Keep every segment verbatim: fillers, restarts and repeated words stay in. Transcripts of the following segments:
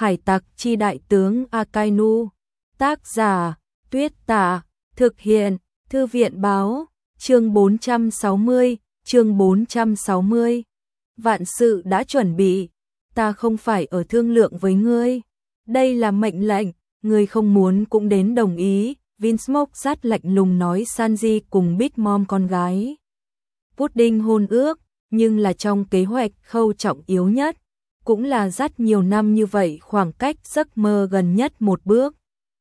Hải tặc chi đại tướng Akainu. Tác giả Tuyết Tả. Thực hiện Thư viện báo. Chương bốn trăm sáu mươi. Chương bốn trăm sáu mươi. Vạn sự đã chuẩn bị. Ta không phải ở thương lượng với ngươi. Đây là mệnh lệnh. Ngươi không muốn cũng đến đồng ý. Vinsmoke rất lạnh lùng nói. Sanji cùng Big Mom con gái Pudding hôn ước, nhưng là trong kế hoạch khâu trọng yếu nhất, cũng là rất nhiều năm như vậy khoảng cách giấc mơ gần nhất một bước.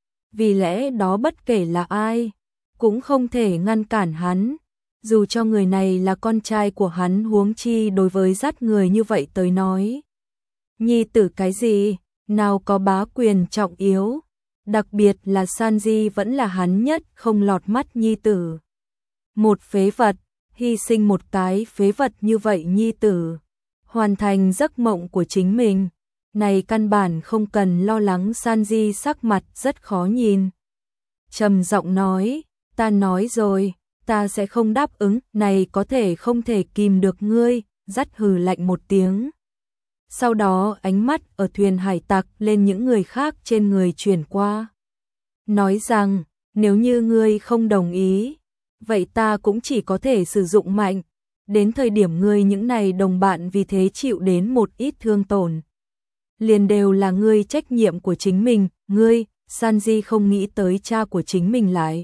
Vì lẽ đó bất kể là ai, cũng không thể ngăn cản hắn, dù cho người này là con trai của hắn, huống chi đối với rất người như vậy tới nói. Nhi tử cái gì, nào có bá quyền trọng yếu, đặc biệt là Sanji vẫn là hắn nhất không lọt mắt nhi tử. Một phế vật, hy sinh một cái phế vật như vậy nhi tử, hoàn thành giấc mộng của chính mình, này căn bản không cần lo lắng. Sanji sắc mặt rất khó nhìn, trầm giọng nói, ta nói rồi, ta sẽ không đáp ứng, này có thể không thể kìm được ngươi, dắt hừ lạnh một tiếng. Sau đó ánh mắt ở thuyền hải tặc lên những người khác trên người chuyển qua, nói rằng, nếu như ngươi không đồng ý, vậy ta cũng chỉ có thể sử dụng mạnh, đến thời điểm ngươi những này đồng bạn vì thế chịu đến một ít thương tổn, liền đều là ngươi trách nhiệm của chính mình. Ngươi, Sanji không nghĩ tới cha của chính mình lại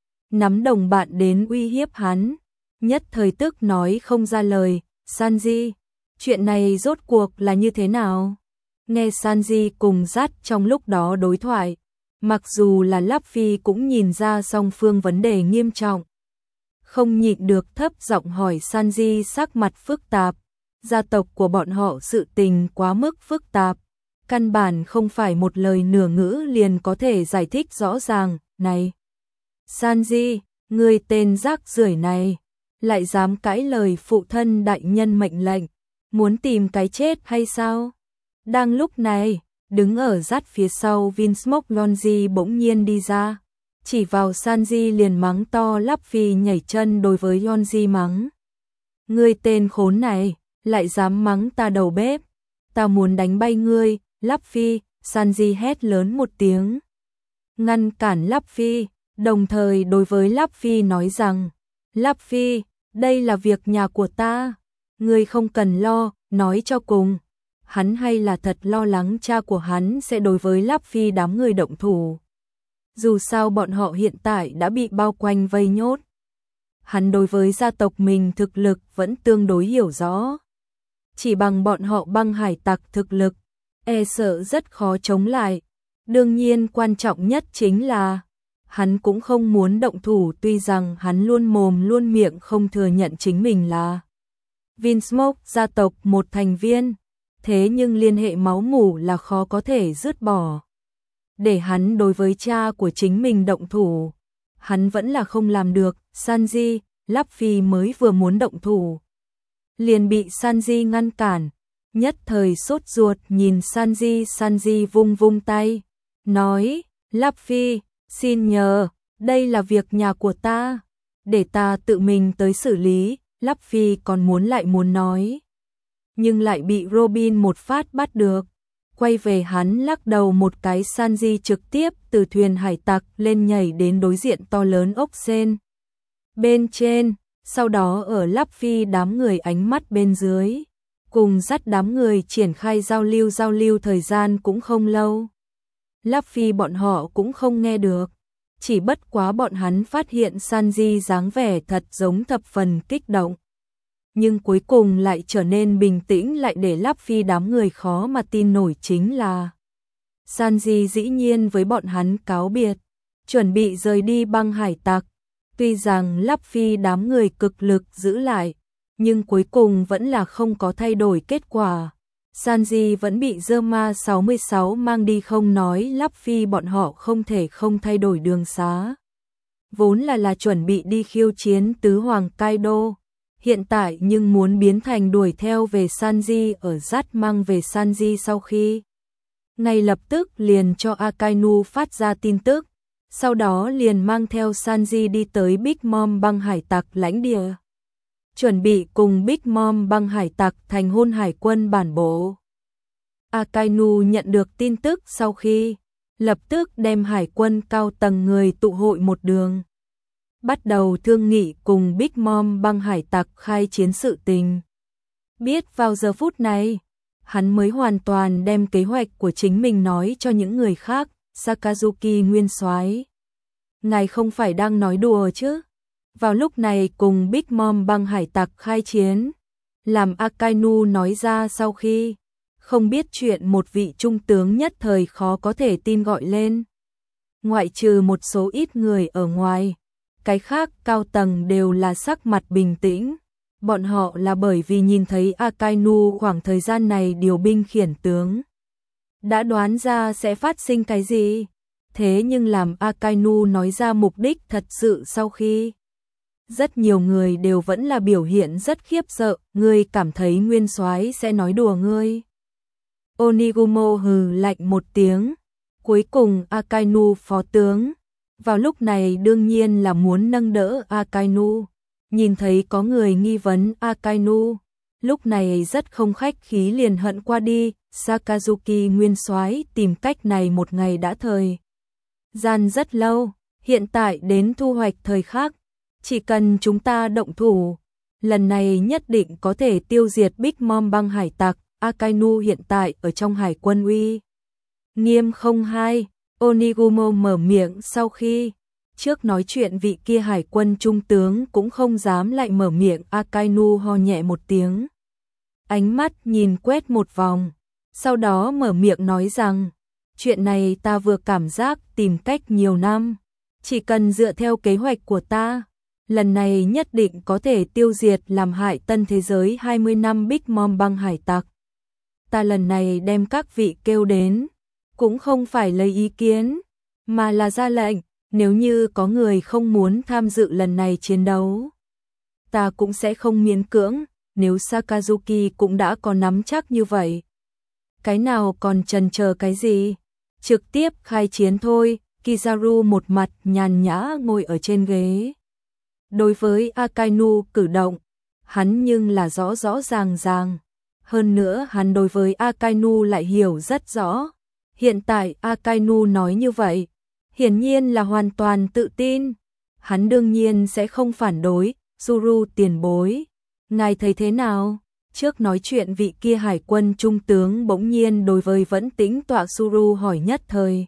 nắm đồng bạn đến uy hiếp hắn, nhất thời tức nói không ra lời. Sanji, chuyện này rốt cuộc là như thế nào? Nghe Sanji cùng Dắt trong lúc đó đối thoại, mặc dù là Luffy cũng nhìn ra song phương vấn đề nghiêm trọng, không nhịn được thấp giọng hỏi. Sanji sắc mặt phức tạp, gia tộc của bọn họ sự tình quá mức phức tạp, căn bản không phải một lời nửa ngữ liền có thể giải thích rõ ràng. Này Sanji, ngươi tên rác rưởi này, lại dám cãi lời phụ thân đại nhân mệnh lệnh, muốn tìm cái chết hay sao? Đang lúc này, đứng ở Dắt phía sau Vinsmoke Longy bỗng nhiên đi ra, chỉ vào Sanji liền mắng to. Luffy nhảy chân đối với Longy mắng, ngươi tên khốn này, lại dám mắng ta đầu bếp, ta muốn đánh bay ngươi. Luffy, Sanji hét lớn một tiếng, ngăn cản Luffy, đồng thời đối với Luffy nói rằng, Luffy, đây là việc nhà của ta, ngươi không cần lo. Nói cho cùng, hắn hay là thật lo lắng cha của hắn sẽ đối với Luffy đám người động thủ. Dù sao bọn họ hiện tại đã bị bao quanh vây nhốt, hắn đối với gia tộc mình thực lực vẫn tương đối hiểu rõ, chỉ bằng bọn họ băng hải tặc thực lực, e sợ rất khó chống lại. Đương nhiên quan trọng nhất chính là, hắn cũng không muốn động thủ, tuy rằng hắn luôn mồm luôn miệng không thừa nhận chính mình là Vinsmoke gia tộc một thành viên, thế nhưng liên hệ máu mủ là khó có thể dứt bỏ. Để hắn đối với cha của chính mình động thủ, hắn vẫn là không làm được. Sanji, Luffy mới vừa muốn động thủ, liền bị Sanji ngăn cản, nhất thời sốt ruột nhìn Sanji. Sanji vung vung tay, nói, Luffy, xin nhờ, đây là việc nhà của ta, để ta tự mình tới xử lý. Luffy còn muốn lại muốn nói, nhưng lại bị Robin một phát bắt được, quay về hắn lắc đầu một cái. Sanji trực tiếp từ thuyền hải tặc lên nhảy đến đối diện to lớn ốc sên bên trên, sau đó ở Luffy đám người ánh mắt bên dưới, cùng dắt đám người triển khai giao lưu. Giao lưu thời gian cũng không lâu, Luffy bọn họ cũng không nghe được, chỉ bất quá bọn hắn phát hiện Sanji dáng vẻ thật giống thập phần kích động, nhưng cuối cùng lại trở nên bình tĩnh. Lại để Luffy đám người khó mà tin nổi chính là, Sanji dĩ nhiên với bọn hắn cáo biệt, chuẩn bị rời đi băng hải tặc. Tuy rằng Luffy đám người cực lực giữ lại, nhưng cuối cùng vẫn là không có thay đổi kết quả. Sanji vẫn bị Zerma sáu mươi sáu mang đi, không nói Luffy bọn họ không thể không thay đổi đường xá. Vốn là là chuẩn bị đi khiêu chiến tứ hoàng Kaido, hiện tại nhưng muốn biến thành đuổi theo về Sanji. Ở Dắt mang về Sanji sau khi, ngay lập tức liền cho Akainu phát ra tin tức, sau đó liền mang theo Sanji đi tới Big Mom băng hải tặc lãnh địa, chuẩn bị cùng Big Mom băng hải tặc thành hôn hải quân bản bộ. Akainu nhận được tin tức sau khi lập tức đem hải quân cao tầng người tụ hội một đường, bắt đầu thương nghị cùng Big Mom băng hải tặc khai chiến sự tình. Biết vào giờ phút này, hắn mới hoàn toàn đem kế hoạch của chính mình nói cho những người khác. Sakazuki nguyên soái, ngài không phải đang nói đùa chứ? Vào lúc này cùng Big Mom băng hải tặc khai chiến, làm Akainu nói ra sau khi không biết chuyện một vị trung tướng nhất thời khó có thể tin gọi lên. Ngoại trừ một số ít người ở ngoài, cái khác cao tầng đều là sắc mặt bình tĩnh. Bọn họ là bởi vì nhìn thấy Akainu khoảng thời gian này điều binh khiển tướng, đã đoán ra sẽ phát sinh cái gì. Thế nhưng làm Akainu nói ra mục đích thật sự sau khi, rất nhiều người đều vẫn là biểu hiện rất khiếp sợ. Ngươi cảm thấy nguyên soái sẽ nói đùa ngươi? Onigumo hừ lạnh một tiếng. Cuối cùng Akainu phó tướng, vào lúc này đương nhiên là muốn nâng đỡ Akainu. Nhìn thấy có người nghi vấn Akainu, lúc này rất không khách khí liền hận qua đi. Sakazuki nguyên soái tìm cách này một ngày đã thời gian rất lâu, hiện tại đến thu hoạch thời khắc, chỉ cần chúng ta động thủ, lần này nhất định có thể tiêu diệt Big Mom băng hải tặc. Akainu hiện tại ở trong hải quân uy nghiêm không hai. Onigumo mở miệng sau khi trước nói chuyện vị kia hải quân trung tướng cũng không dám lại mở miệng. Akainu ho nhẹ một tiếng, ánh mắt nhìn quét một vòng, sau đó mở miệng nói rằng, chuyện này ta vừa cảm giác tìm cách nhiều năm, chỉ cần dựa theo kế hoạch của ta, lần này nhất định có thể tiêu diệt làm hại tân thế giới hai mươi năm Big Mom băng hải tặc. Ta lần này đem các vị kêu đến, cũng không phải lấy ý kiến, mà là ra lệnh, nếu như có người không muốn tham dự lần này chiến đấu, ta cũng sẽ không miễn cưỡng. Nếu Sakazuki cũng đã có nắm chắc như vậy, cái nào còn chần chờ cái gì, trực tiếp khai chiến thôi. Kizaru một mặt nhàn nhã ngồi ở trên ghế. Đối với Akainu cử động, hắn nhưng là rõ rõ ràng ràng. Hơn nữa hắn đối với Akainu lại hiểu rất rõ. Hiện tại Akainu nói như vậy, hiển nhiên là hoàn toàn tự tin. Hắn đương nhiên sẽ không phản đối. Zuru tiền bối, ngài thấy thế nào? Trước nói chuyện vị kia hải quân trung tướng bỗng nhiên đối với vẫn tĩnh tọa Zuru hỏi nhất thời.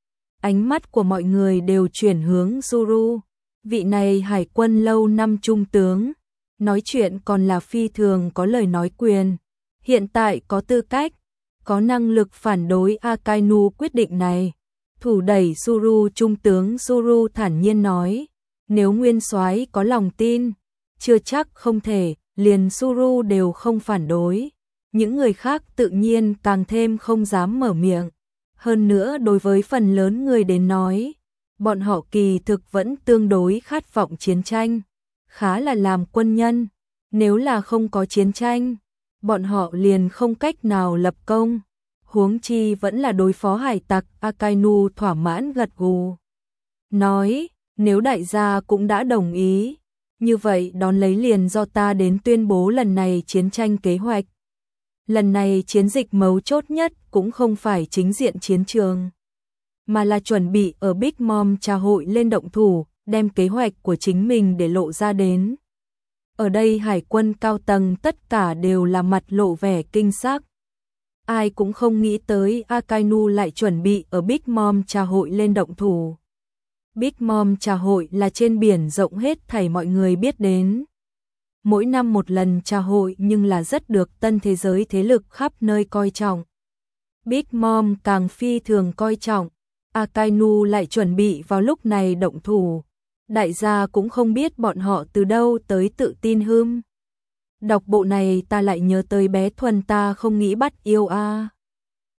Ánh mắt của mọi người đều chuyển hướng Zuru. Vị này hải quân lâu năm trung tướng, nói chuyện còn là phi thường có lời nói quyền. Hiện tại có tư cách, có năng lực phản đối Akainu quyết định này. Thủ đẩy Zuru trung tướng Zuru thản nhiên nói, nếu nguyên soái có lòng tin, chưa chắc không thể, liền Zuru đều không phản đối. Những người khác tự nhiên càng thêm không dám mở miệng. Hơn nữa đối với phần lớn người đến nói, bọn họ kỳ thực vẫn tương đối khát vọng chiến tranh, khá là làm quân nhân. Nếu là không có chiến tranh, bọn họ liền không cách nào lập công. Huống chi vẫn là đối phó hải tặc. Akainu thỏa mãn gật gù, nói, nếu đại gia cũng đã đồng ý, như vậy đón lấy liền do ta đến tuyên bố lần này chiến tranh kế hoạch. Lần này chiến dịch mấu chốt nhất cũng không phải chính diện chiến trường, mà là chuẩn bị ở Big Mom trà hội lên động thủ, đem kế hoạch của chính mình để lộ ra đến. Ở đây hải quân cao tầng tất cả đều là mặt lộ vẻ kinh sắc. Ai cũng không nghĩ tới Akainu lại chuẩn bị ở Big Mom trà hội lên động thủ. Big Mom trà hội là trên biển rộng hết thảy mọi người biết đến. Mỗi năm một lần trà hội nhưng là rất được tân thế giới thế lực khắp nơi coi trọng. Big Mom càng phi thường coi trọng. Akainu lại chuẩn bị vào lúc này động thủ. Đại gia cũng không biết bọn họ từ đâu tới tự tin hưm. Đọc bộ này ta lại nhớ tới bé Thuần ta không nghĩ bắt yêu a.